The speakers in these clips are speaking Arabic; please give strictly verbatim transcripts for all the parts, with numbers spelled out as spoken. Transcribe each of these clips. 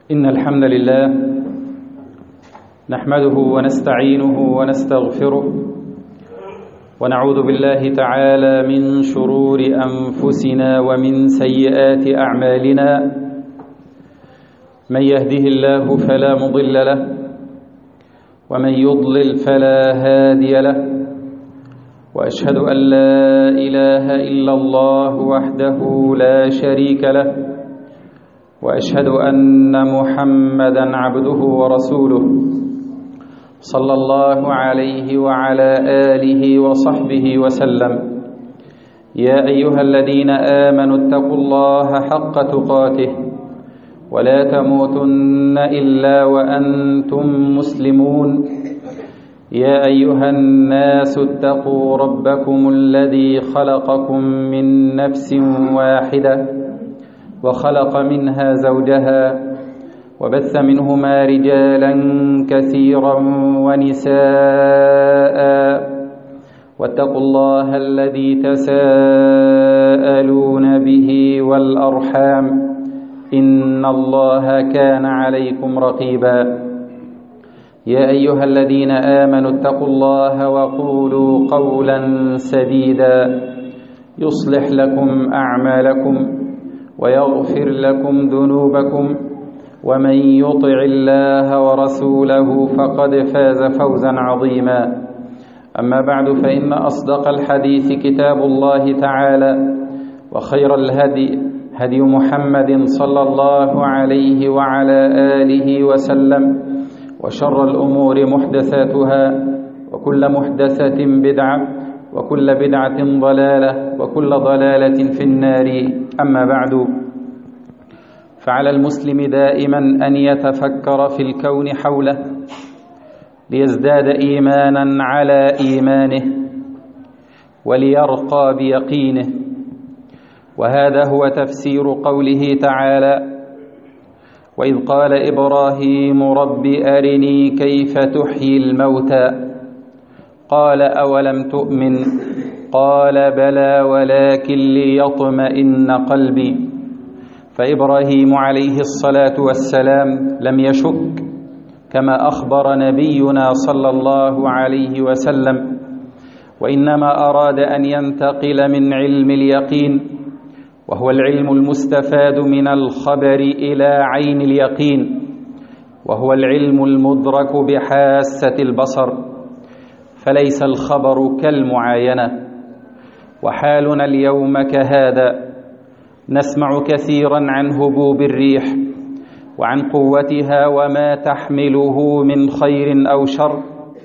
إن الحمد لله نحمده ونستعينه ونستغفره ونعوذ بالله تعالى من شرور أنفسنا ومن سيئات أعمالنا. من يهده الله فلا مضل له ومن يضلل فلا هادي له، وأشهد أن لا إله إلا الله وحده لا شريك له، وأشهد أن محمدًا عبده ورسوله صلى الله عليه وعلى آله وصحبه وسلم. يا أيها الذين آمنوا اتقوا الله حق تقاته ولا تموتن إلا وأنتم مسلمون. يا أيها الناس اتقوا ربكم الذي خلقكم من نفس واحدة وخلق منها زوجها وبث منهما رجالا كثيرا ونساء، واتقوا الله الذي تساءلون به والأرحام إن الله كان عليكم رقيبا. يا أيها الذين آمنوا اتقوا الله وقولوا قولا سديدا يصلح لكم أعمالكم ويغفر لكم ذنوبكم، ومن يطع الله ورسوله فقد فاز فوزا عظيما. أما بعد، فإن أصدق الحديث كتاب الله تعالى، وخير الهدي هدي محمد صلى الله عليه وعلى آله وسلم، وشر الأمور محدثاتها، وكل محدثة بدعة، وكل بدعة ضلالة، وكل ضلالة في النار. أما بعد، فعلى المسلم دائما أن يتفكر في الكون حوله ليزداد إيمانا على إيمانه وليرقى بيقينه. وهذا هو تفسير قوله تعالى: وإذ قال إبراهيم رب أرني كيف تحيي الموتى قال أولم تؤمن قال بلى ولكن ليطمئن قلبي. فإبراهيم عليه الصلاة والسلام لم يشك، كما أخبر نبينا صلى الله عليه وسلم، وإنما أراد أن ينتقل من علم اليقين، وهو العلم المستفاد من الخبر، إلى عين اليقين، وهو العلم المدرك بحاسة البصر، فليس الخبر كالمعاينة. وحالنا اليوم كهذا، نسمع كثيرا عن هبوب الريح وعن قوتها وما تحمله من خير أو شر،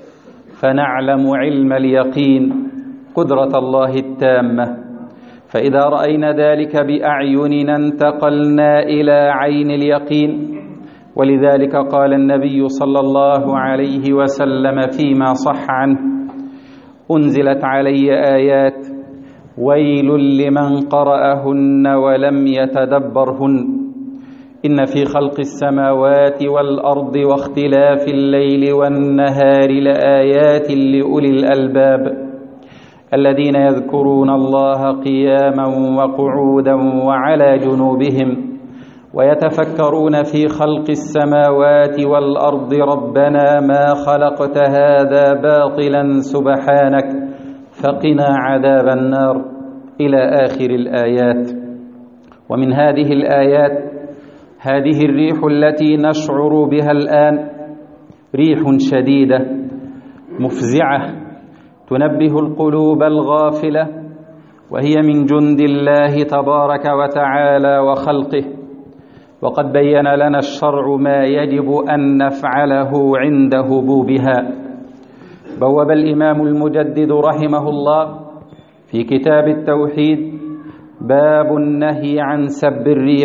فنعلم علم اليقين قدرة الله التامة. فإذا رأينا ذلك بأعيننا انتقلنا إلى عين اليقين. ولذلك قال النبي صلى الله عليه وسلم فيما صح عنه: أنزلت علي آيات ويل لمن قرأهن ولم يتدبرهن إن في خلق السماوات والأرض واختلاف الليل والنهار لآيات لأولي الألباب الذين يذكرون الله قياما وقعودا وعلى جنوبهم ويتفكرون في خلق السماوات والأرض ربنا ما خلقت هذا باطلا سبحانك فقنا عذاب النار، إلى آخر الآيات. ومن هذه الآيات هذه الريح التي نشعر بها الآن، ريح شديدة مفزعة تنبه القلوب الغافلة، وهي من جند الله تبارك وتعالى وخلقه. وقد بين لنا الشرع ما يجب أن نفعله عند هبوبها. بوب الإمام المجدد رحمه الله في كتاب التوحيد باب النهي عن سب الريح،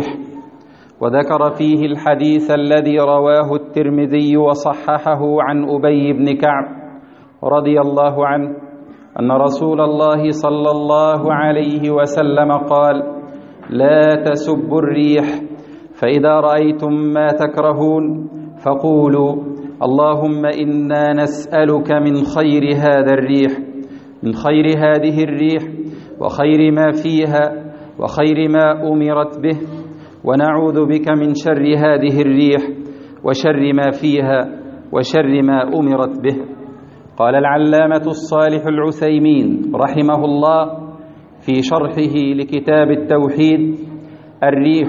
وذكر فيه الحديث الذي رواه الترمذي وصححه عن أبي بن كعب رضي الله عنه أن رسول الله صلى الله عليه وسلم قال: لا تسبوا الريح، فإذا رأيتم ما تكرهون فقولوا اللهم إنا نسألك من خير هذا الريح، من خير هذه الريح وخير ما فيها وخير ما أمرت به ونعوذ بك من شر هذه الريح وشر ما فيها وشر ما أمرت به. قال العلامة الصالح العثيمين رحمه الله في شرحه لكتاب التوحيد: الريح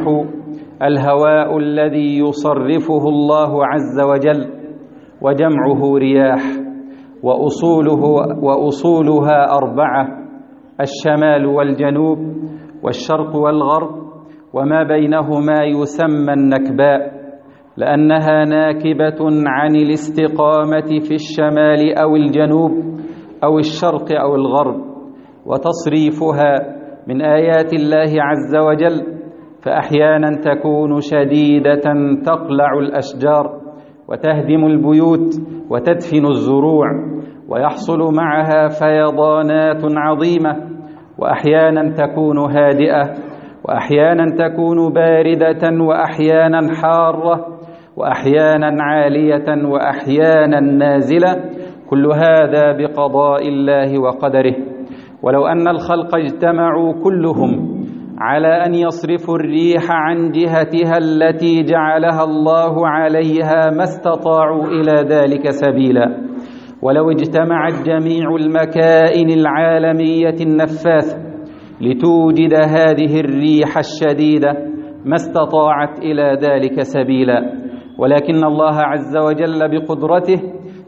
الهواء الذي يصرفه الله عز وجل، وجمعه رياح، وأصوله وأصولها أربعة: الشمال والجنوب والشرق والغرب، وما بينهما يسمى النكباء، لأنها ناكبة عن الاستقامة في الشمال أو الجنوب أو الشرق أو الغرب، وتصريفها من آيات الله عز وجل، فأحيانا تكون شديدة تقلع الأشجار وتهدم البيوت وتدفن الزروع، ويحصل معها فيضانات عظيمة، وأحيانا تكون هادئة، وأحيانا تكون باردة، وأحيانا حارة، وأحيانا عالية، وأحيانا نازلة، كل هذا بقضاء الله وقدره. ولو أن الخلق اجتمعوا كلهم على أن يصرفوا الريح عن جهتها التي جعلها الله عليها ما استطاعوا إلى ذلك سبيلا. ولو اجتمعت جميع المكائن العالمية النفاثة لتوجد هذه الريح الشديدة ما استطاعت إلى ذلك سبيلا، ولكن الله عز وجل بقدرته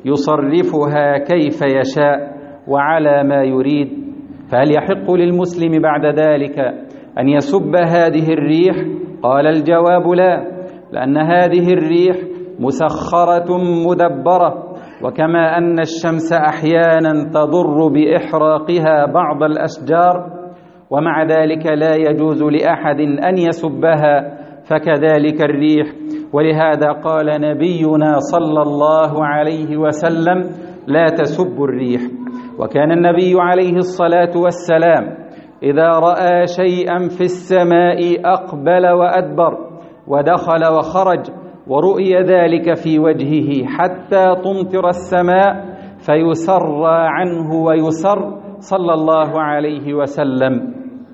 يصرفها كيف يشاء وعلى ما يريد. فهل يحق للمسلم بعد ذلك أن يسب هذه الريح؟ قال الجواب لا، لأن هذه الريح مسخرة مدبرة، وكما أن الشمس أحيانا تضر بإحراقها بعض الأشجار ومع ذلك لا يجوز لأحد أن يسبها، فكذلك الريح. ولهذا قال نبينا صلى الله عليه وسلم: لا تسبوا الريح. وكان النبي عليه الصلاة والسلام إذا رأى شيئا في السماء أقبل وأدبر ودخل وخرج، ورؤي ذلك في وجهه حتى تمطر السماء فيسر عنه ويسر صلى الله عليه وسلم.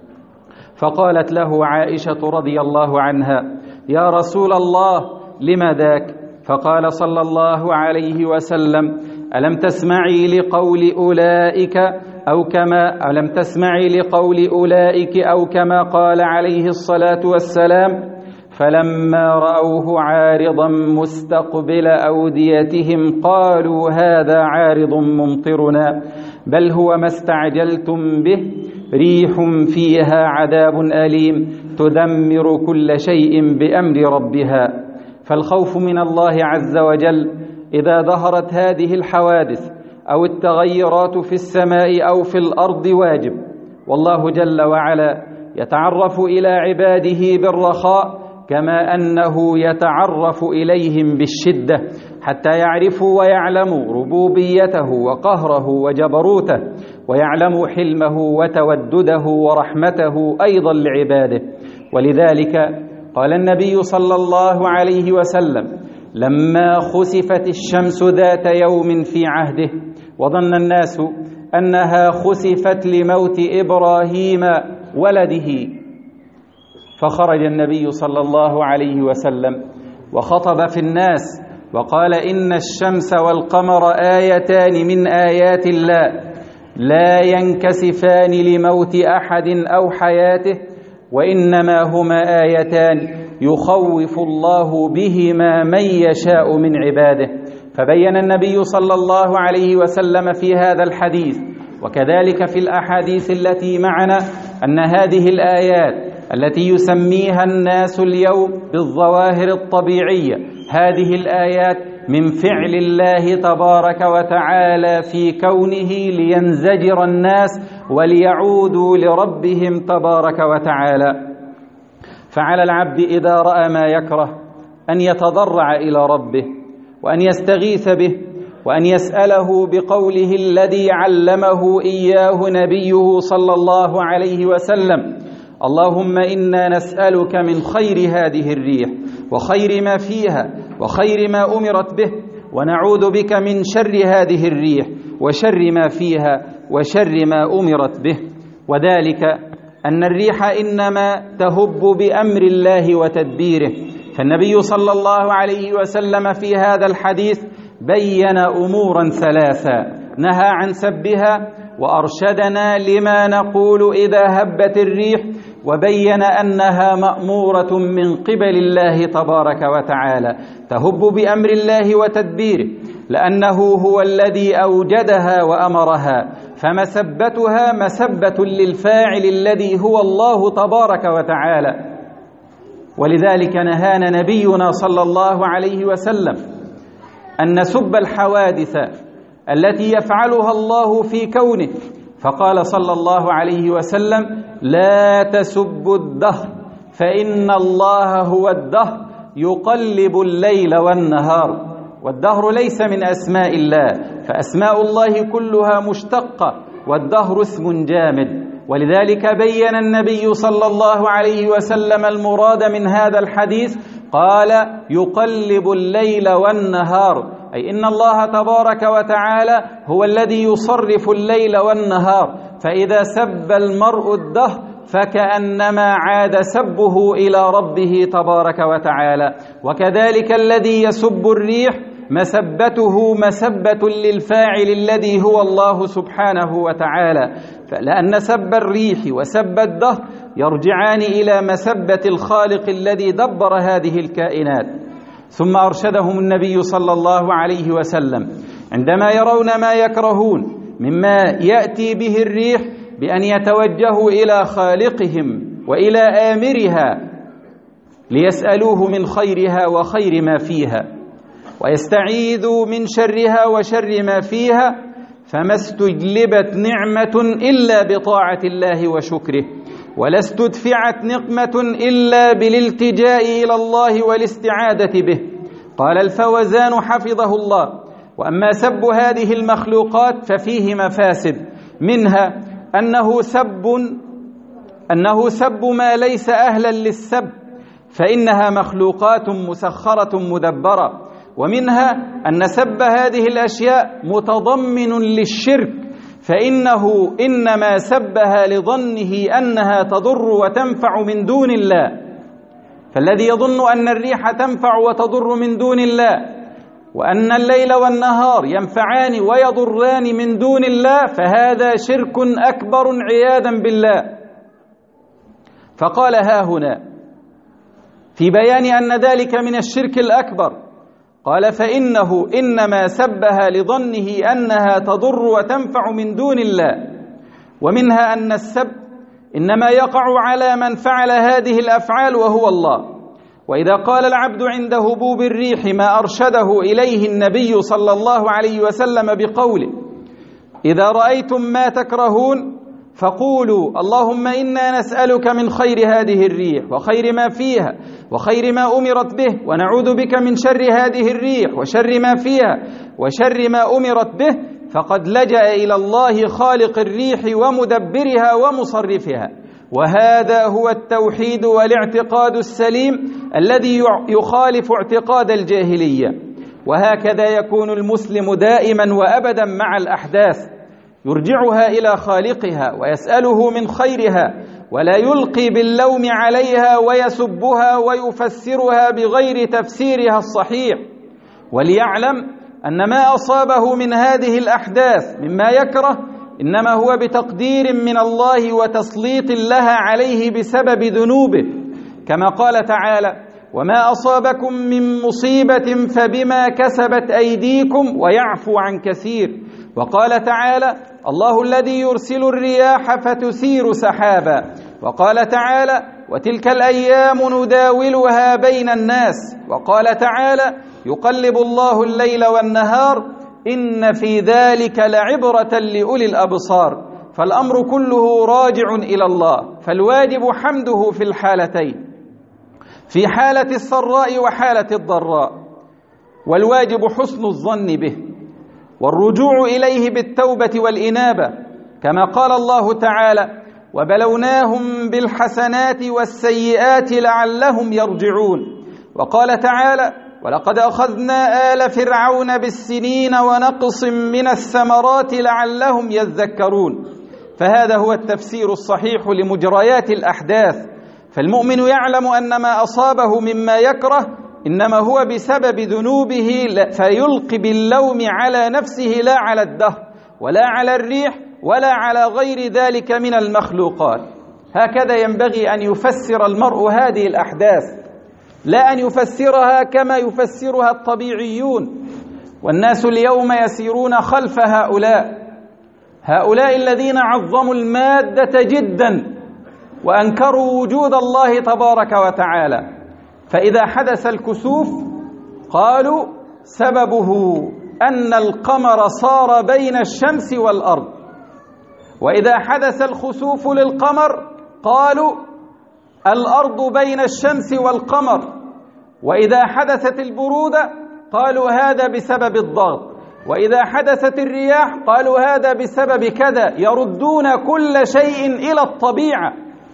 فقالت له عائشة رضي الله عنها: يا رسول الله، لم ذاك؟ فقال صلى الله عليه وسلم: ألم تسمعي لقول أولئك أو كما ألم تسمعي لقول أولئك أو كما قال عليه الصلاة والسلام: فلما رأوه عارضا مستقبل أوديتهم قالوا هذا عارض ممطرنا بل هو ما استعجلتم به، ريح فيها عذاب أليم تدمر كل شيء بأمر ربها. فالخوف من الله عز وجل إذا ظهرت هذه الحوادث أو التغيرات في السماء أو في الأرض واجب، والله جل وعلا يتعرف إلى عباده بالرخاء كما أنه يتعرف إليهم بالشدة، حتى يعرفوا ويعلموا ربوبيته وقهره وجبروته، ويعلموا حلمه وتودده ورحمته أيضا لعباده. ولذلك قال النبي صلى الله عليه وسلم لما خسفت الشمس ذات يوم في عهده وظن الناس أنها خسفت لموت إبراهيم ولده، فخرج النبي صلى الله عليه وسلم وخطب في الناس وقال: إن الشمس والقمر آيتان من آيات الله لا ينكسفان لموت أحد أو حياته، وإنما هما آيتان يخوف الله بهما من يشاء من عباده. فبين النبي صلى الله عليه وسلم في هذا الحديث وكذلك في الأحاديث التي معنا أن هذه الآيات التي يسميها الناس اليوم بالظواهر الطبيعية، هذه الآيات من فعل الله تبارك وتعالى في كونه لينزجر الناس وليعودوا لربهم تبارك وتعالى. فعلى العبد إذا رأى ما يكره أن يتضرع إلى ربه وأن يستغيث به وأن يسأله بقوله الذي علمه إياه نبيه صلى الله عليه وسلم: اللهم إنا نسألك من خير هذه الريح وخير ما فيها وخير ما أمرت به، ونعوذ بك من شر هذه الريح وشر ما فيها وشر ما أمرت به. وذلك أن الريح إنما تهب بأمر الله وتدبيره. فالنبي صلى الله عليه وسلم في هذا الحديث بين أمورا ثلاثة، نهى عن سبها، وأرشدنا لما نقول إذا هبت الريح، وبين أنها مأمورة من قبل الله تبارك وتعالى، تهب بأمر الله وتدبيره، لأنه هو الذي أوجدها وأمرها، فمسبتها مسبة للفاعل الذي هو الله تبارك وتعالى. ولذلك نهانا نبينا صلى الله عليه وسلم أن نسب الحوادث التي يفعلها الله في كونه، فقال صلى الله عليه وسلم: لا تسبوا الدهر فإن الله هو الدهر يقلب الليل والنهار. والدهر ليس من أسماء الله، فأسماء الله كلها مشتقة، والدهر اسم جامد. ولذلك بين النبي صلى الله عليه وسلم المراد من هذا الحديث، قال: يقلب الليل والنهار، أي إن الله تبارك وتعالى هو الذي يصرف الليل والنهار، فإذا سب المرء الدهر فكأنما عاد سبه إلى ربه تبارك وتعالى. وكذلك الذي يسب الريح مسبته مسبة للفاعل الذي هو الله سبحانه وتعالى، لأن سب الريح وسب الدهر يرجعان إلى مسبة الخالق الذي دبر هذه الكائنات. ثم أرشدهم النبي صلى الله عليه وسلم عندما يرون ما يكرهون مما يأتي به الريح بأن يتوجهوا إلى خالقهم وإلى آمرها ليسألوه من خيرها وخير ما فيها، ويستعيذوا من شرها وشر ما فيها، فما استجلبت نعمة إلا بطاعة الله وشكره، ولا استدفعت نقمة إلا بالالتجاء إلى الله والاستعادة به. قال الفوزان حفظه الله: وأما سب هذه المخلوقات ففيه مفاسد، منها أنه سب أنه سب ما ليس أهلا للسب، فإنها مخلوقات مسخرة مدبرة، ومنها أن سب هذه الأشياء متضمن للشرك، فإنه إنما سبها لظنه أنها تضر وتنفع من دون الله. فالذي يظن أن الريح تنفع وتضر من دون الله، وأن الليل والنهار ينفعان ويضران من دون الله، فهذا شرك أكبر عياذا بالله. فقال ها هنا في بيان أن ذلك من الشرك الأكبر، قال: فإنه إنما سبها لظنه أنها تضر وتنفع من دون الله. ومنها أن السب إنما يقع على من فعل هذه الأفعال وهو الله. وإذا قال العبد عند هبوب الريح ما أرشده إليه النبي صلى الله عليه وسلم بقوله: إذا رأيتم ما تكرهون فقولوا اللهم إنا نسألك من خير هذه الريح وخير ما فيها وخير ما أمرت به، ونعوذ بك من شر هذه الريح وشر ما فيها وشر ما أمرت به، فقد لجأ إلى الله خالق الريح ومدبرها ومصرفها. وهذا هو التوحيد والاعتقاد السليم الذي يخالف اعتقاد الجاهلية. وهكذا يكون المسلم دائما وأبدا مع الأحداث، يرجعها إلى خالقها ويسأله من خيرها، ولا يلقي باللوم عليها ويسبها ويفسرها بغير تفسيرها الصحيح. وليعلم أن ما أصابه من هذه الأحداث مما يكره إنما هو بتقدير من الله وتسليط لها عليه بسبب ذنوبه، كما قال تعالى: وما أصابكم من مصيبة فبما كسبت أيديكم ويعفو عن كثير. وقال تعالى: الله الذي يرسل الرياح فتثير سحابا. وقال تعالى: وتلك الأيام نداولها بين الناس. وقال تعالى: يقلب الله الليل والنهار إن في ذلك لعبرة لأولي الأبصار. فالأمر كله راجع إلى الله، فالواجب حمده في الحالتين، في حالة السراء وحالة الضراء، والواجب حسن الظن به والرجوع إليه بالتوبة والإنابة، كما قال الله تعالى: وبلوناهم بالحسنات والسيئات لعلهم يرجعون. وقال تعالى: ولقد أخذنا آل فرعون بالسنين ونقص من الثمرات لعلهم يذكرون. فهذا هو التفسير الصحيح لمجريات الأحداث. فالمؤمن يعلم أن ما أصابه مما يكره إنما هو بسبب ذنوبه، فيلقي باللوم على نفسه لا على الدهر ولا على الريح ولا على غير ذلك من المخلوقات. هكذا ينبغي أن يفسر المرء هذه الأحداث، لا أن يفسرها كما يفسرها الطبيعيون. والناس اليوم يسيرون خلف هؤلاء هؤلاء الذين عظموا المادة جدا وأنكروا وجود الله تبارك وتعالى. فإذا حدث الكسوف قالوا سببه أن القمر صار بين الشمس والأرض، وإذا حدث الخسوف للقمر قالوا الأرض بين الشمس والقمر، وإذا حدثت البرودة قالوا هذا بسبب الضغط، وإذا حدثت الرياح قالوا هذا بسبب كذا. يردون كل شيء إلى الطبيعة.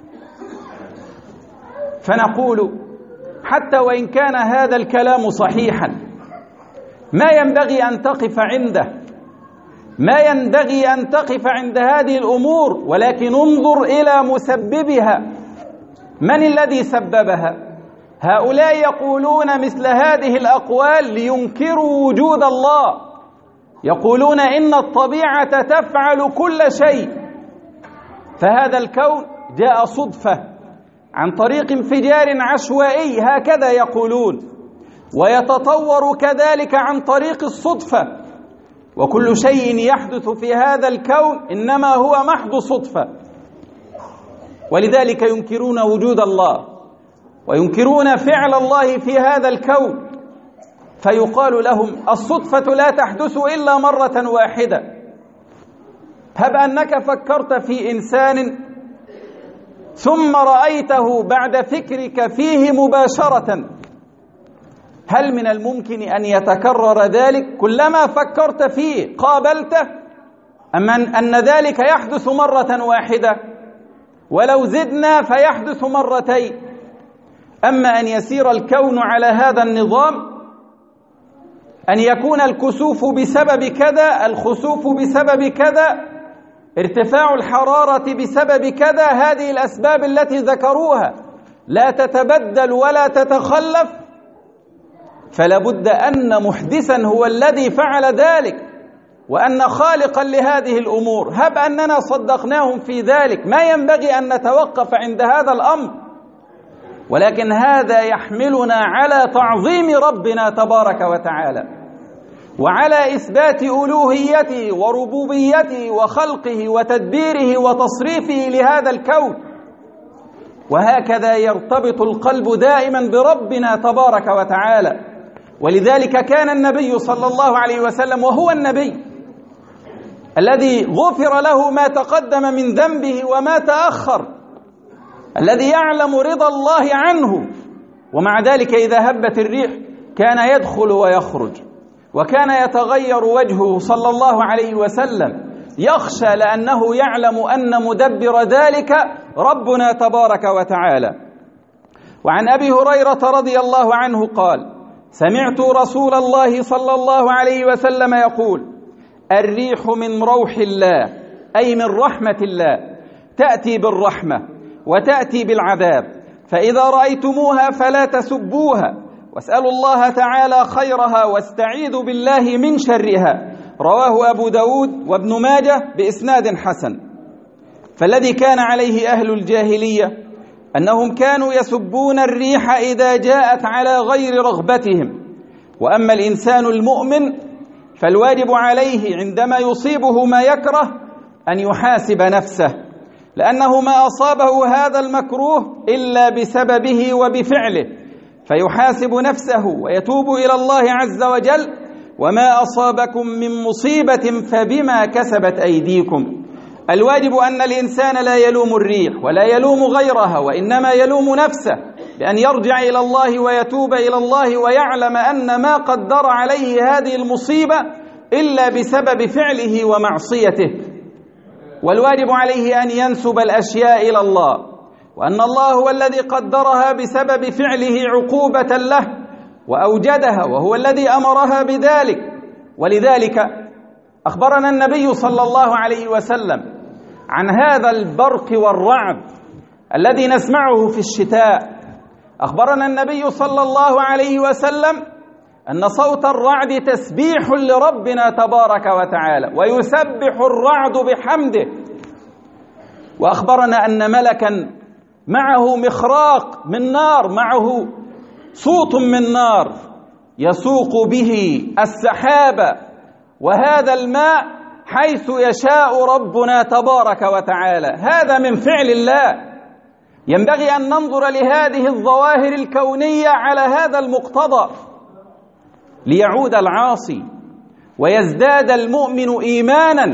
فنقول حتى وإن كان هذا الكلام صحيحا ما ينبغي أن تقف عنده، ما ينبغي أن تقف عند هذه الأمور، ولكن انظر إلى مسببها. من الذي سببها؟ هؤلاء يقولون مثل هذه الأقوال لينكروا وجود الله، يقولون إن الطبيعة تفعل كل شيء، فهذا الكون جاء صدفة عن طريق انفجار عشوائي، هكذا يقولون، ويتطور كذلك عن طريق الصدفة، وكل شيء يحدث في هذا الكون إنما هو محض صدفة. ولذلك ينكرون وجود الله وينكرون فعل الله في هذا الكون، فيقال لهم الصدفة لا تحدث إلا مرة واحدة. هب أنك فكرت في إنسان ثم رأيته بعد فكرك فيه مباشرة، هل من الممكن أن يتكرر ذلك؟ كلما فكرت فيه قابلته، أم أن ذلك يحدث مرة واحدة؟ ولو زدنا فيحدث مرتين. أما أن يسير الكون على هذا النظام، أن يكون الكسوف بسبب كذا، الخسوف بسبب كذا، ارتفاع الحرارة بسبب كذا، هذه الأسباب التي ذكروها لا تتبدل ولا تتخلف، فلا بد أن محدثا هو الذي فعل ذلك، وأن خالقا لهذه الأمور. هب أننا صدقناهم في ذلك، ما ينبغي أن نتوقف عند هذا الأمر، ولكن هذا يحملنا على تعظيم ربنا تبارك وتعالى، وعلى إثبات ألوهيته وربوبيته وخلقه وتدبيره وتصريفه لهذا الكون. وهكذا يرتبط القلب دائما بربنا تبارك وتعالى. ولذلك كان النبي صلى الله عليه وسلم، وهو النبي الذي غفر له ما تقدم من ذنبه وما تأخر، الذي يعلم رضا الله عنه، ومع ذلك إذا هبت الريح كان يدخل ويخرج، وكان يتغير وجهه صلى الله عليه وسلم، يخشى لأنه يعلم أن مدبر ذلك ربنا تبارك وتعالى. وعن أبي هريرة رضي الله عنه قال: سمعت رسول الله صلى الله عليه وسلم يقول: الريح من روح الله، أي من رحمة الله، تأتي بالرحمة وتأتي بالعذاب، فإذا رأيتموها فلا تسبوها، واسألوا الله تعالى خيرها واستعيذوا بالله من شرها. رواه أبو داود وابن ماجه بإسناد حسن. فالذي كان عليه أهل الجاهلية أنهم كانوا يسبون الريح إذا جاءت على غير رغبتهم. وأما الإنسان المؤمن فالواجب عليه عندما يصيبه ما يكره أن يحاسب نفسه، لأنه ما أصابه هذا المكروه إلا بسببه وبفعله، فيحاسب نفسه ويتوب إلى الله عز وجل: وما أصابكم من مصيبة فبما كسبت أيديكم. الواجب أن الإنسان لا يلوم الريح ولا يلوم غيرها، وإنما يلوم نفسه، بأن يرجع إلى الله ويتوب إلى الله ويعلم أن ما قدر عليه هذه المصيبة إلا بسبب فعله ومعصيته. والواجب عليه أن ينسب الأشياء إلى الله، وأن الله هو الذي قدرها بسبب فعله عقوبة له وأوجدها، وهو الذي أمرها بذلك. ولذلك أخبرنا النبي صلى الله عليه وسلم عن هذا البرق والرعد الذي نسمعه في الشتاء. أخبرنا النبي صلى الله عليه وسلم أن صوت الرعد تسبيح لربنا تبارك وتعالى، ويسبح الرعد بحمده. وأخبرنا أن ملكا معه مخراق من نار، معه صوت من نار يسوق به السحاب وهذا الماء حيث يشاء ربنا تبارك وتعالى. هذا من فعل الله. ينبغي أن ننظر لهذه الظواهر الكونية على هذا المقتضى ليعود العاصي ويزداد المؤمن إيمانا.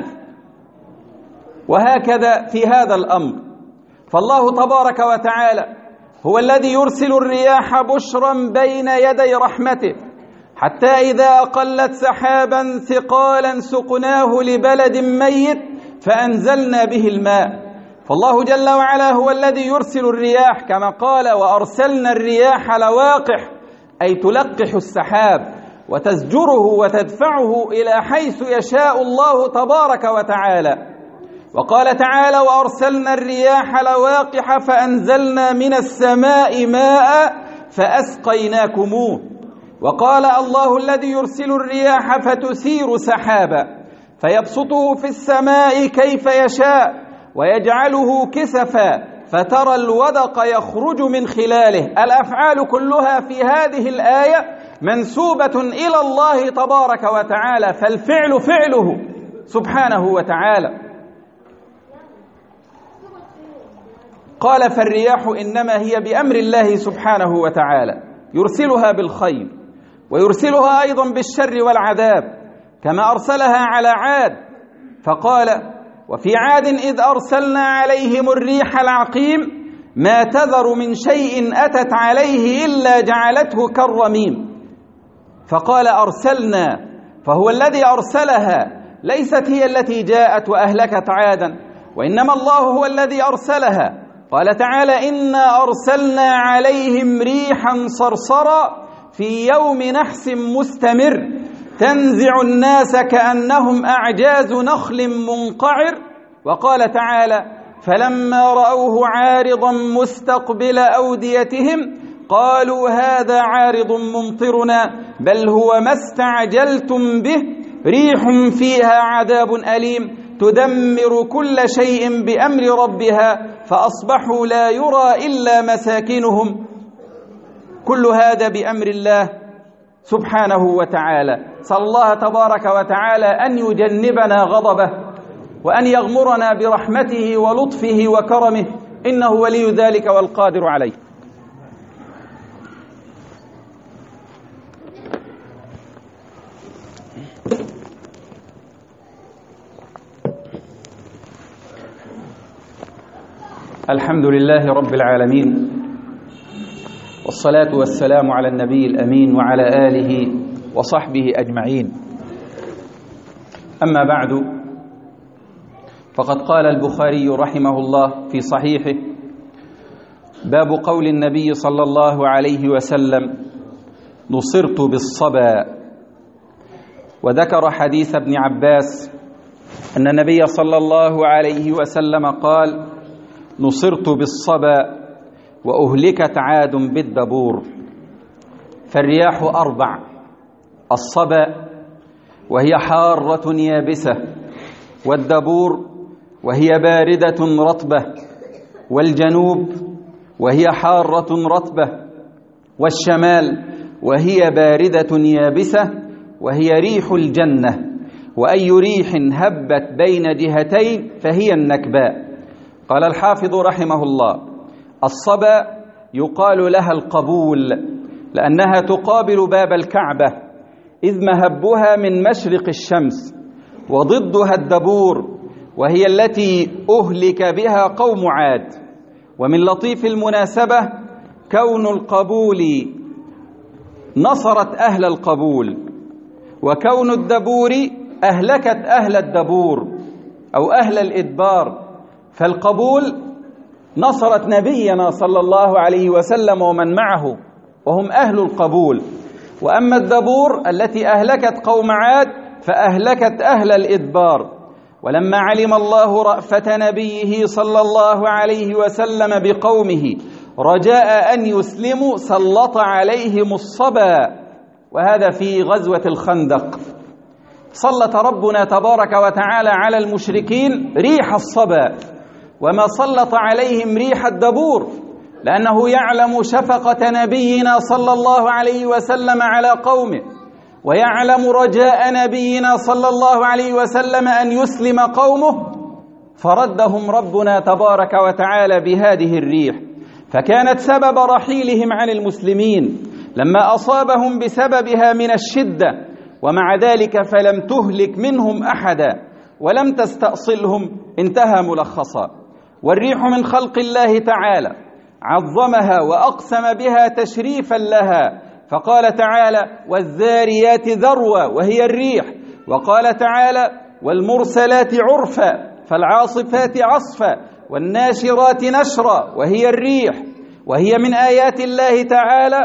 وهكذا في هذا الأمر، فالله تبارك وتعالى هو الذي يرسل الرياح بشرا بين يدي رحمته، حتى إذا أقلت سحابا ثقالا سقناه لبلد ميت فأنزلنا به الماء. فالله جل وعلا هو الذي يرسل الرياح، كما قال وأرسلنا الرياح لواقح، أي تلقح السحاب وتزجره وتدفعه إلى حيث يشاء الله تبارك وتعالى. وقال تعالى وأرسلنا الرياح لواقح فأنزلنا من السماء ماء فأسقيناكموه. وقال الله الذي يرسل الرياح فتثير سحابا فيبسطه في السماء كيف يشاء ويجعله كسفا فترى الودق يخرج من خلاله. الأفعال كلها في هذه الآية منسوبة إلى الله تبارك وتعالى، فالفعل فعله سبحانه وتعالى. قال فالرياح إنما هي بأمر الله سبحانه وتعالى، يرسلها بالخير ويرسلها أيضا بالشر والعذاب، كما أرسلها على عاد. فقال وفي عاد إذ أرسلنا عليهم الريح العقيم ما تذر من شيء أتت عليه إلا جعلته كالرميم. فقال أرسلنا، فهو الذي أرسلها، ليست هي التي جاءت وأهلكت عادا، وإنما الله هو الذي أرسلها. قال تعالى إنا أرسلنا عليهم ريحا صرصرا في يوم نحس مستمر تنزع الناس كأنهم أعجاز نخل منقعر. وقال تعالى فلما رأوه عارضا مستقبل أوديتهم قالوا هذا عارض ممطرنا بل هو ما استعجلتم به ريح فيها عذاب أليم تدمر كل شيء بأمر ربها فأصبحوا لا يرى إلا مساكنهم. كل هذا بأمر الله سبحانه وتعالى. صلى الله تبارك وتعالى أن يجنبنا غضبه وأن يغمرنا برحمته ولطفه وكرمه، إنه ولي ذلك والقادر عليه. الحمد لله رب العالمين، والصلاة والسلام على النبي الأمين وعلى آله وصحبه أجمعين. أما بعد، فقد قال البخاري رحمه الله في صحيحه باب قول النبي صلى الله عليه وسلم نصرت بالصبا، وذكر حديث ابن عباس أن النبي صلى الله عليه وسلم قال نصرت بالصبا وأهلكت عاد بالدبور. فالرياح أربع: الصبا وهي حارة يابسة، والدبور وهي باردة رطبة، والجنوب وهي حارة رطبة، والشمال وهي باردة يابسة وهي ريح الجنة. وأي ريح هبت بين جهتين فهي النكباء. قال الحافظ رحمه الله الصبا يقال لها القبول لأنها تقابل باب الكعبة إذ مهبها من مشرق الشمس، وضدها الدبور وهي التي أهلك بها قوم عاد. ومن لطيف المناسبة كون القبول نصرت أهل القبول، وكون الدبور أهلكت أهل الدبور أو أهل الإدبار. فالقبول نصرت نبينا صلى الله عليه وسلم ومن معه وهم أهل القبول، وأما الدبور التي أهلكت قوم عاد فأهلكت أهل الإدبار. ولما علم الله رأفة نبيه صلى الله عليه وسلم بقومه رجاء أن يسلموا سلط عليهم الصبا، وهذا في غزوة الخندق. سلط ربنا تبارك وتعالى على المشركين ريح الصبا، وما سلط عليهم ريح الدبور، لأنه يعلم شفقة نبينا صلى الله عليه وسلم على قومه، ويعلم رجاء نبينا صلى الله عليه وسلم أن يسلم قومه، فردهم ربنا تبارك وتعالى بهذه الريح، فكانت سبب رحيلهم عن المسلمين لما أصابهم بسببها من الشدة، ومع ذلك فلم تهلك منهم أحدا ولم تستأصلهم. انتهى ملخصا. والريح من خلق الله تعالى عظمها وأقسم بها تشريفا لها، فقال تعالى: والذاريات ذروة، وهي الريح. وقال تعالى: والمرسلات عرفا، فالعاصفات عصفا، والناشرات نشرا، وهي الريح. وهي من آيات الله تعالى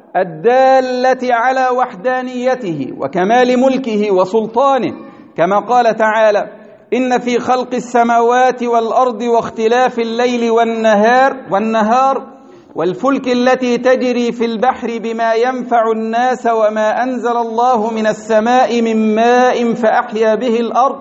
الدالة على وحدانيته وكمال ملكه وسلطانه، كما قال تعالى: إن في خلق السماوات والأرض واختلاف الليل والنهار والنهار والفلك التي تجري في البحر بما ينفع الناس وما أنزل الله من السماء من ماء فأحيا به الأرض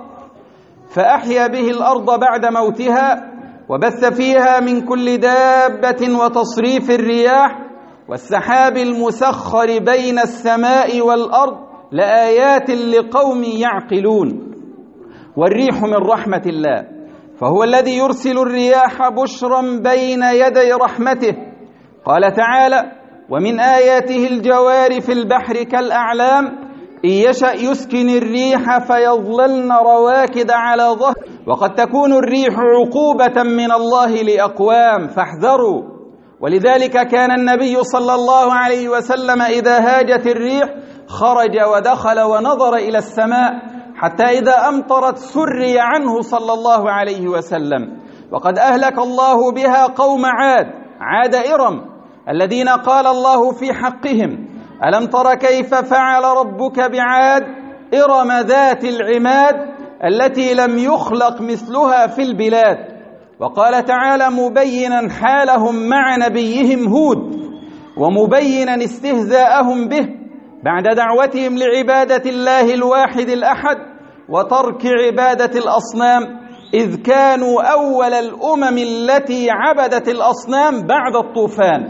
فأحيا به الأرض بعد موتها وبث فيها من كل دابة وتصريف الرياح والسحاب المسخر بين السماء والأرض لآيات لقوم يعقلون. والريح من رحمة الله، فهو الذي يرسل الرياح بشرا بين يدي رحمته. قال تعالى: ومن آياته الجوار في البحر كالأعلام إن يشأ يسكن الريح فيظللن رواكد على ظهر. وقد تكون الريح عقوبة من الله لأقوام فاحذروا. ولذلك كان النبي صلى الله عليه وسلم إذا هاجت الريح خرج ودخل ونظر إلى السماء حتى إذا أمطرت سري عنه صلى الله عليه وسلم. وقد أهلك الله بها قوم عاد عاد إرم الذين قال الله في حقهم: ألم تر كيف فعل ربك بعاد إرم ذات العماد التي لم يخلق مثلها في البلاد. وقال تعالى مبينا حالهم مع نبيهم هود ومبينا استهزاءهم به بعد دعوتهم لعبادة الله الواحد الأحد وترك عبادة الأصنام، إذ كانوا أول الأمم التي عبدت الأصنام بعد الطوفان.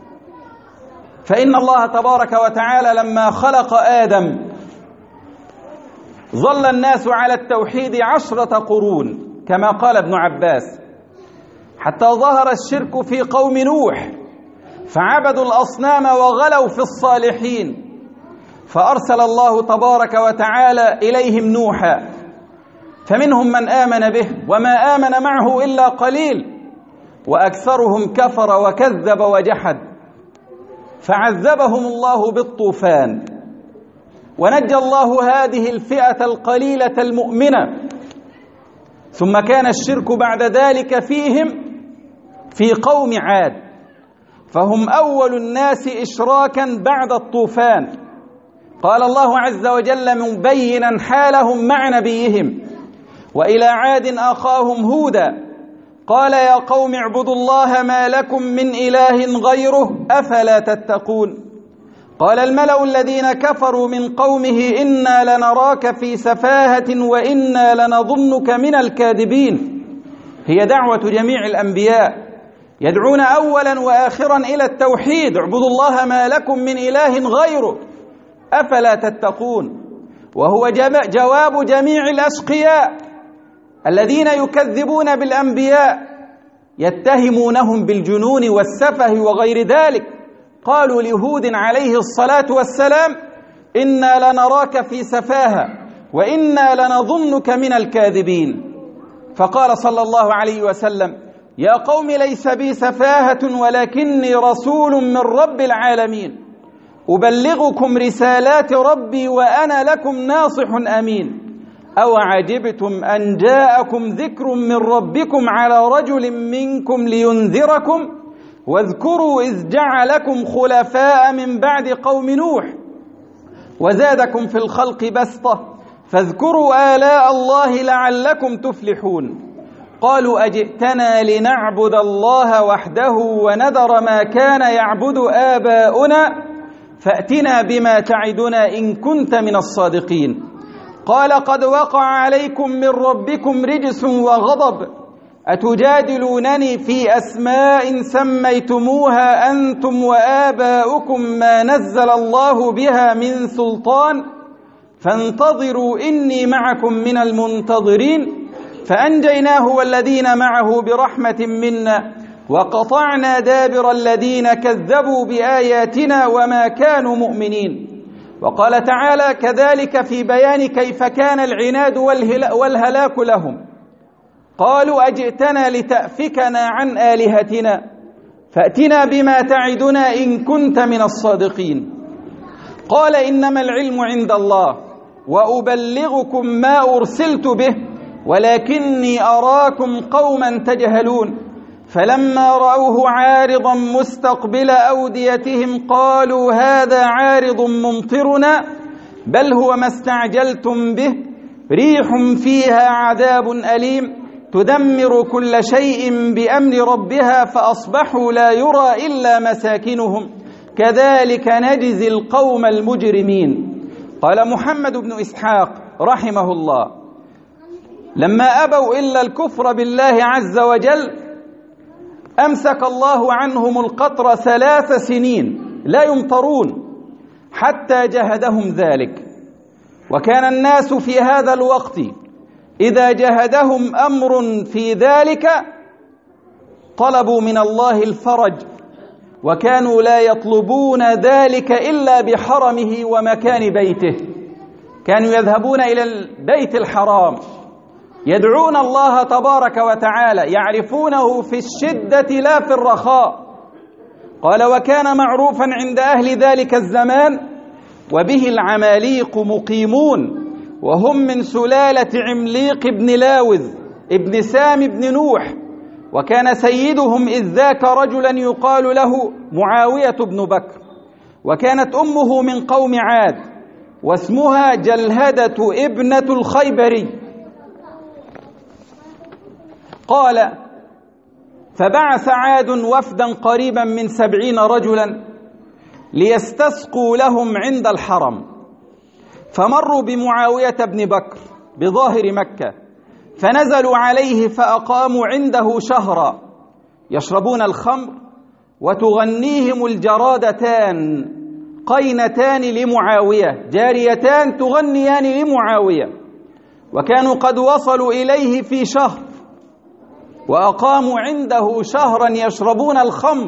فإن الله تبارك وتعالى لما خلق آدم ظل الناس على التوحيد عشرة قرون كما قال ابن عباس، حتى ظهر الشرك في قوم نوح فعبدوا الأصنام وغلوا في الصالحين، فأرسل الله تبارك وتعالى إليهم نوحا، فمنهم من آمن به وما آمن معه إلا قليل، وأكثرهم كفر وكذب وجحد، فعذبهم الله بالطوفان، ونجى الله هذه الفئة القليلة المؤمنة. ثم كان الشرك بعد ذلك فيهم في قوم عاد، فهم أول الناس إشراكا بعد الطوفان. قال الله عز وجل مبينا حالهم مع نبيهم: وإلى عاد أخاهم هودا قال يا قوم اعبدوا الله ما لكم من إله غيره أفلا تتقون. قال الملأ الذين كفروا من قومه إنا لنراك في سفاهة وإنا لنظنك من الكاذبين. هي دعوة جميع الأنبياء، يدعون أولا وآخرا إلى التوحيد: اعبدوا الله ما لكم من إله غيره أفلا تتقون. وهو جواب جميع الأشقياء الذين يكذبون بالأنبياء، يتهمونهم بالجنون والسفه وغير ذلك. قالوا لهود عليه الصلاة والسلام: إنا لنراك في سفاهة وإنا لنظنك من الكاذبين. فقال صلى الله عليه وسلم: يا قوم ليس بي سفاهة ولكني رسول من رب العالمين، أبلغكم رسالات ربي وأنا لكم ناصح أمين. أو عجبتم أن جاءكم ذكر من ربكم على رجل منكم لينذركم واذكروا إذ جعلكم خلفاء من بعد قوم نوح وزادكم في الخلق بسطة فاذكروا آلاء الله لعلكم تفلحون. قالوا أجئتنا لنعبد الله وحده ونذر ما كان يعبد آباؤنا فأتنا بما تعدنا إن كنت من الصادقين. قال قد وقع عليكم من ربكم رجس وغضب أتجادلونني في أسماء سميتموها أنتم وآباؤكم ما نزل الله بها من سلطان فانتظروا إني معكم من المنتظرين. فأنجيناه والذين معه برحمة منا وقطعنا دابر الذين كذبوا بآياتنا وما كانوا مؤمنين. وقال تعالى كذلك في بيان كيف كان العناد والهلاك لهم. قالوا أجئتنا لتأفكنا عن آلهتنا فأتنا بما تعدنا إن كنت من الصادقين. قال إنما العلم عند الله وأبلغكم ما أرسلت به ولكني أراكم قوما تجهلون. فلما رأوه عارضا مستقبل أوديتهم قالوا هذا عارض ممطرنا بل هو ما استعجلتم به ريح فيها عذاب أليم تدمر كل شيء بأمر ربها فأصبحوا لا يرى إلا مساكنهم كذلك نجزي القوم المجرمين. قال محمد بن إسحاق رحمه الله لما أبوا إلا الكفر بالله عز وجل أمسك الله عنهم القطر ثلاث سنين لا يمطرون حتى جهدهم ذلك. وكان الناس في هذا الوقت إذا جهدهم أمر في ذلك طلبوا من الله الفرج وكانوا لا يطلبون ذلك إلا بحرمه ومكان بيته. كانوا يذهبون إلى البيت الحرام يدعون الله تبارك وتعالى يعرفونه في الشدة لا في الرخاء. قال وكان معروفا عند أهل ذلك الزمان وبه العماليق مقيمون وهم من سلالة عمليق بن لاوذ ابن سام بن نوح. وكان سيدهم إذ ذاك رجلا يقال له معاوية بن بكر وكانت أمه من قوم عاد واسمها جلهدة ابنة الخيبري. قال فبعث عاد وفدا قريبا من سبعين رجلا ليستسقوا لهم عند الحرم فمروا بمعاوية بن بكر بظاهر مكة فنزلوا عليه فأقاموا عنده شهرا يشربون الخمر وتغنيهم الجرادتان قينتان لمعاوية جاريتان تغنيان لمعاوية. وكانوا قد وصلوا إليه في شهر وأقاموا عنده شهرا يشربون الخمر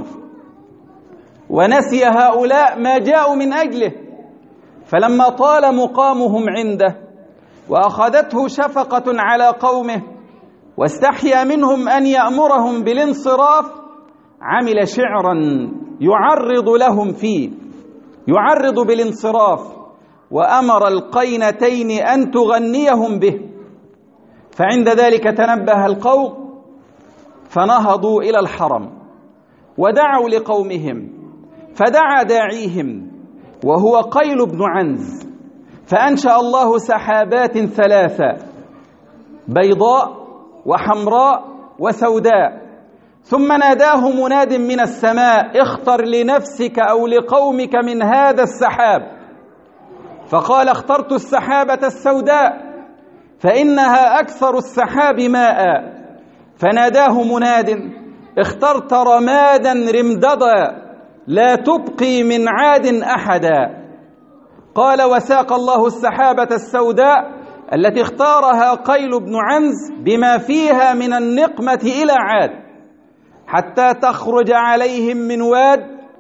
ونسي هؤلاء ما جاءوا من أجله. فلما طال مقامهم عنده وأخذته شفقة على قومه واستحيا منهم أن يأمرهم بالانصراف عمل شعرا يعرض لهم فيه يعرض بالانصراف وأمر القينتين أن تغنيهم به. فعند ذلك تنبه القوم فنهضوا إلى الحرم ودعوا لقومهم فدعا داعيهم وهو قيل بن عنز فأنشأ الله سحابات ثلاثة بيضاء وحمراء وسوداء ثم ناداه مناد من السماء اختر لنفسك أو لقومك من هذا السحاب فقال اخترت السحابة السوداء فإنها أكثر السحاب ماء. فناداه مناد اخترت رمادا رمددا لا تبقي من عاد أحدا. قال وساق الله السحابة السوداء التي اختارها قيل بن عنز بما فيها من النقمة إلى عاد حتى تخرج عليهم من واد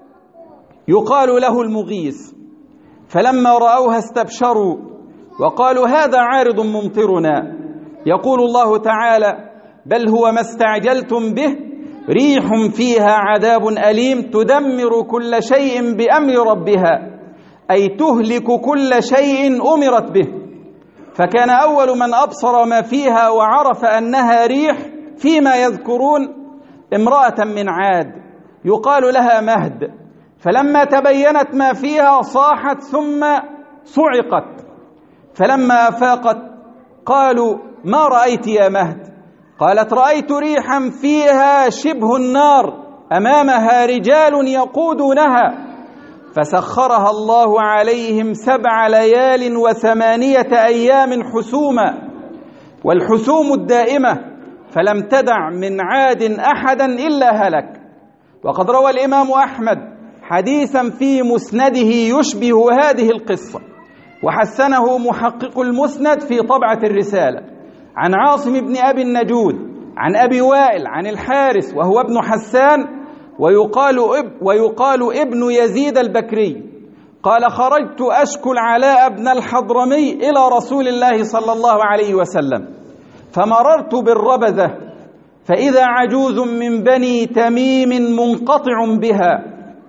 يقال له المغيث. فلما رأوها استبشروا وقالوا هذا عارض ممطرنا. يقول الله تعالى بل هو ما استعجلتم به ريح فيها عذاب أليم تدمر كل شيء بأمر ربها أي تهلك كل شيء أمرت به. فكان أول من أبصر ما فيها وعرف أنها ريح فيما يذكرون امرأة من عاد يقال لها مهد. فلما تبينت ما فيها صاحت ثم صعقت فلما أفاقت قالوا: ما رأيت يا مهد؟ قالت: رأيت ريحا فيها شبه النار أمامها رجال يقودونها، فسخرها الله عليهم سبع ليال وثمانية أيام حسوما، والحسوم الدائمة، فلم تدع من عاد أحدا إلا هلك. وقد روى الإمام أحمد حديثا في مسنده يشبه هذه القصة، وحسنه محقق المسند في طبعة الرسالة، عن عاصم بن أبي النجود عن أبي وائل عن الحارث وهو ابن حسان ويقال, إب ويقال ابن يزيد البكري قال: خرجت أشكو العلاء بن الحضرمي إلى رسول الله صلى الله عليه وسلم، فمررت بالربذة فإذا عجوز من بني تميم منقطع بها،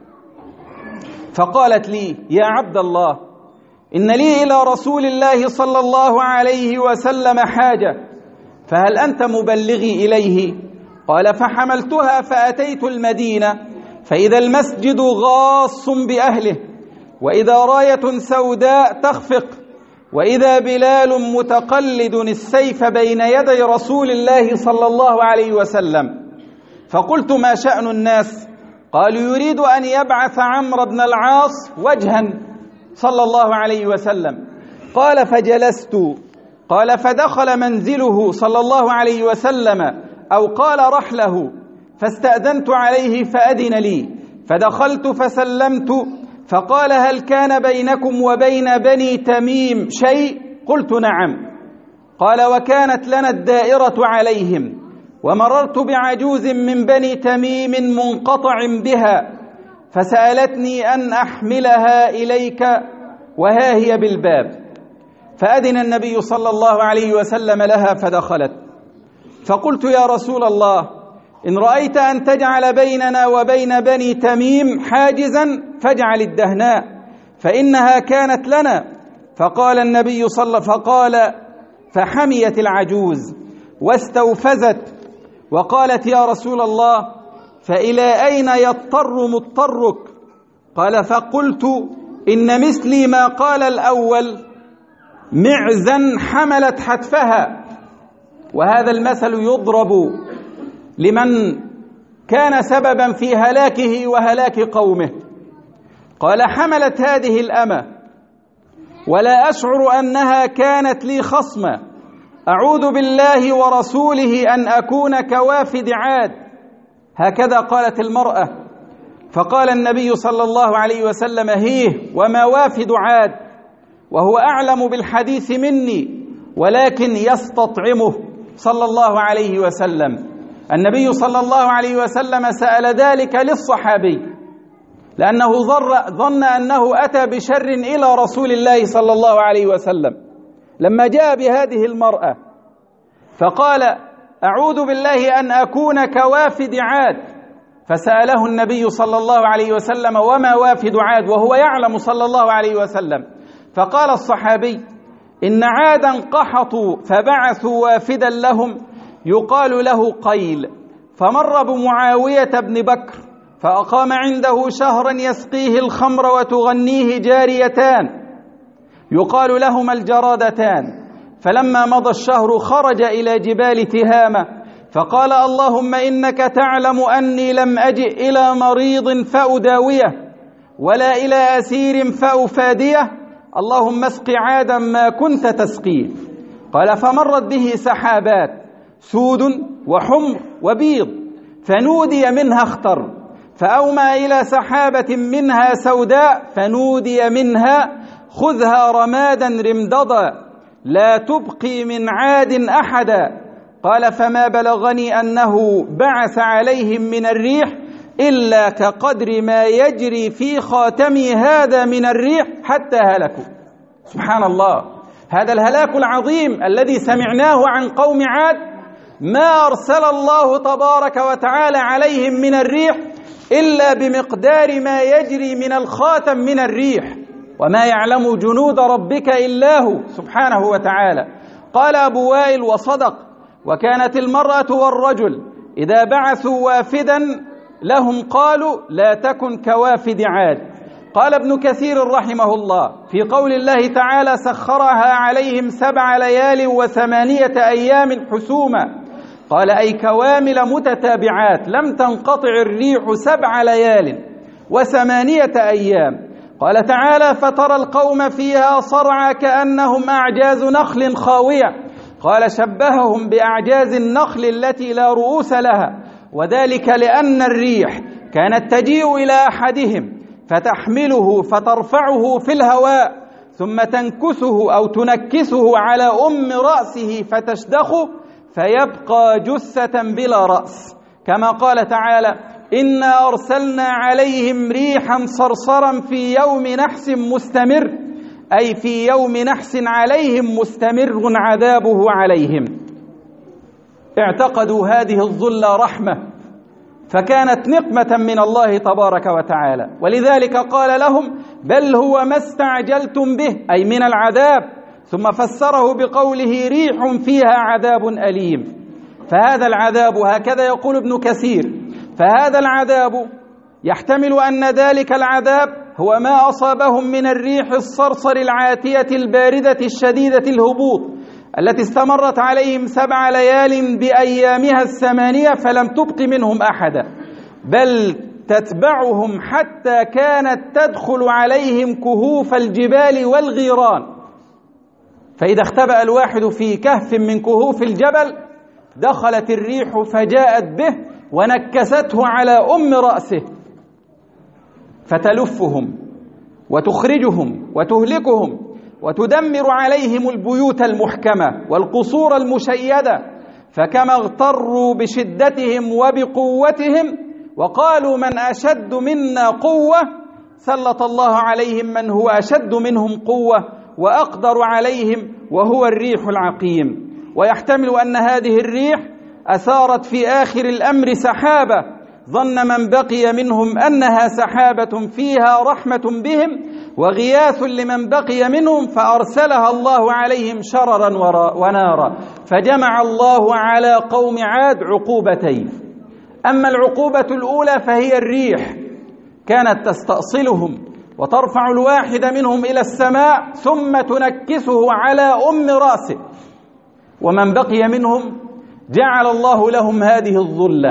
فقالت لي: يا عبد الله، إن لي إلى رسول الله صلى الله عليه وسلم حاجة، فهل أنت مبلغي إليه؟ قال: فحملتها فأتيت المدينة، فإذا المسجد غاص بأهله، وإذا راية سوداء تخفق، وإذا بلال متقلد السيف بين يدي رسول الله صلى الله عليه وسلم. فقلت: ما شأن الناس؟ قالوا: يريد أن يبعث عمرو بن العاص وجها صلى الله عليه وسلم. قال: فجلست. قال: فدخل منزله صلى الله عليه وسلم أو قال رحله، فاستأذنت عليه فأذن لي، فدخلت فسلمت، فقال: هل كان بينكم وبين بني تميم شيء؟ قلت: نعم. قال: وكانت لنا الدائرة عليهم، ومررت بعجوز من بني تميم منقطع بها، فسألتني أن أحملها إليك وها هي بالباب، فأذن النبي صلى الله عليه وسلم لها فدخلت. فقلت: يا رسول الله، إن رأيت أن تجعل بيننا وبين بني تميم حاجزا فاجعل الدهناء، فإنها كانت لنا. فقال النبي صلى فقال فحميت العجوز واستوفزت، وقالت: يا رسول الله، فإلى أين يضطر مضطرك؟ قال: فقلت: إن مثلي ما قال الأول، معزا حملت حتفها. وهذا المثل يضرب لمن كان سببا في هلاكه وهلاك قومه. قال: حملت هذه الأمة ولا أشعر أنها كانت لي خصما، أعوذ بالله ورسوله أن أكون كوافد عاد. هكذا قالت المرأة. فقال النبي صلى الله عليه وسلم: هيه وما وافد عاد، وهو أعلم بالحديث مني، ولكن يستطعمه صلى الله عليه وسلم. النبي صلى الله عليه وسلم سأل ذلك للصحابي لأنه ظن أنه أتى بشر إلى رسول الله صلى الله عليه وسلم لما جاء بهذه المرأة، فقال: أعوذ بالله أن أكون كوافد عاد. فسأله النبي صلى الله عليه وسلم: وما وافد عاد؟ وهو يعلم صلى الله عليه وسلم. فقال الصحابي: إن عادا قحطوا فبعثوا وافدا لهم يقال له قيل، فمر بمعاوية بن بكر فأقام عنده شهرا يسقيه الخمر وتغنيه جاريتان يقال لهما الجرادتان. فلما مضى الشهر خرج إلى جبال تهامة فقال: اللهم إنك تعلم أني لم أجئ إلى مريض فأداويه ولا إلى أسير فأفاديه، اللهم اسق عادا ما كنت تسقيه. قال: فمرت به سحابات سود وحمر وبيض، فنودي منها اختر، فأومى إلى سحابة منها سوداء فنودي منها خذها رمادا رمددا لا تبقي من عاد أحدا. قال: فما بلغني أنه بعث عليهم من الريح إلا كقدر ما يجري في خاتمي هذا من الريح حتى هلكوا. سبحان الله، هذا الهلاك العظيم الذي سمعناه عن قوم عاد ما أرسل الله تبارك وتعالى عليهم من الريح إلا بمقدار ما يجري من الخاتم من الريح، وما يعلم جنود ربك إلا هو سبحانه وتعالى. قال أبو وائل: وصدق. وكانت المرأة والرجل إذا بعثوا وافدا لهم قالوا: لا تكن كوافد عاد. قال ابن كثير رحمه الله في قول الله تعالى سخرها عليهم سبع ليال وثمانية أيام حسوما، قال أي كوامل متتابعات لم تنقطع الريح سبع ليال وثمانية أيام. قال تعالى فترى القوم فيها صرعى كأنهم أعجاز نخل خاوية، قال شبههم بأعجاز النخل التي لا رؤوس لها، وذلك لأن الريح كانت تجيء إلى أحدهم فتحمله فترفعه في الهواء ثم تنكسه أو تنكسه على أم رأسه فتشدخه فيبقى جثة بلا رأس، كما قال تعالى إنا أرسلنا عليهم ريحا صرصرا في يوم نحس مستمر، أي في يوم نحس عليهم مستمر عذابه عليهم. اعتقدوا هذه الظلة رحمة فكانت نقمة من الله تبارك وتعالى، ولذلك قال لهم بل هو ما استعجلتم به أي من العذاب، ثم فسره بقوله ريح فيها عذاب أليم. فهذا العذاب هكذا يقول ابن كثير، فهذا العذاب يحتمل أن ذلك العذاب هو ما أصابهم من الريح الصرصر العاتية الباردة الشديدة الهبوط التي استمرت عليهم سبع ليال بأيامها الثمانية فلم تبق منهم أحدا، بل تتبعهم حتى كانت تدخل عليهم كهوف الجبال والغيران، فإذا اختبأ الواحد في كهف من كهوف الجبل دخلت الريح فجاءت به ونكسته على أم رأسه فتلفهم وتخرجهم وتهلكهم وتدمر عليهم البيوت المحكمة والقصور المشيدة، فكما اغتروا بشدتهم وبقوتهم وقالوا من أشد منا قوة سلط الله عليهم من هو أشد منهم قوة وأقدر عليهم وهو الريح العقيم. ويحتمل أن هذه الريح أثارت في آخر الأمر سحابة ظن من بقي منهم أنها سحابة فيها رحمة بهم وغياث لمن بقي منهم، فأرسلها الله عليهم شررا ونارا، فجمع الله على قوم عاد عقوبتين. أما العقوبة الأولى فهي الريح كانت تستأصلهم وترفع الواحد منهم إلى السماء ثم تنكسه على أم رأسه، ومن بقي منهم جعل الله لهم هذه الظلة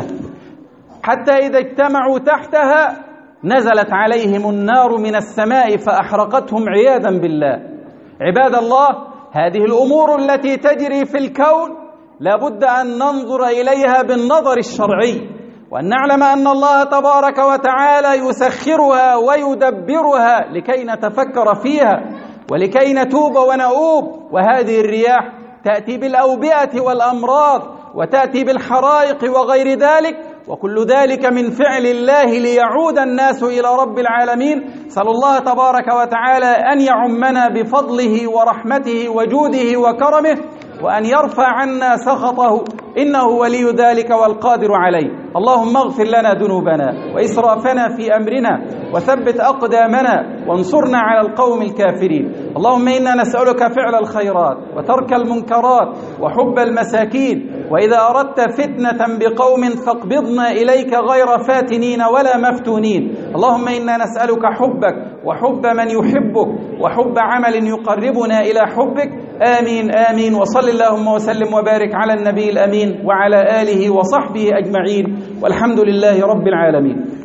حتى إذا اجتمعوا تحتها نزلت عليهم النار من السماء فأحرقتهم عياذا بالله. عباد الله، هذه الأمور التي تجري في الكون لابد أن ننظر إليها بالنظر الشرعي، وأن نعلم أن الله تبارك وتعالى يسخرها ويدبرها لكي نتفكر فيها ولكي نتوب ونؤوب. وهذه الرياح تأتي بالأوبئة والأمراض وتأتي بالحرائق وغير ذلك، وكل ذلك من فعل الله ليعود الناس إلى رب العالمين. صلى الله تبارك وتعالى أن يعمنا بفضله ورحمته وجوده وكرمه، وأن يرفع عنا سخطه إنه ولي ذلك والقادر عليه. اللهم اغفر لنا ذنوبنا وإسرافنا في أمرنا وثبت أقدامنا وانصرنا على القوم الكافرين. اللهم إنا نسألك فعل الخيرات وترك المنكرات وحب المساكين، وإذا أردت فتنة بقوم فاقبضنا إليك غير فاتنين ولا مفتونين. اللهم إنا نسألك حبك وحب من يحبك وحب عمل يقربنا إلى حبك. آمين آمين. وصل اللهم وسلم وبارك على النبي الأمين وعلى آله وصحبه أجمعين، والحمد لله رب العالمين.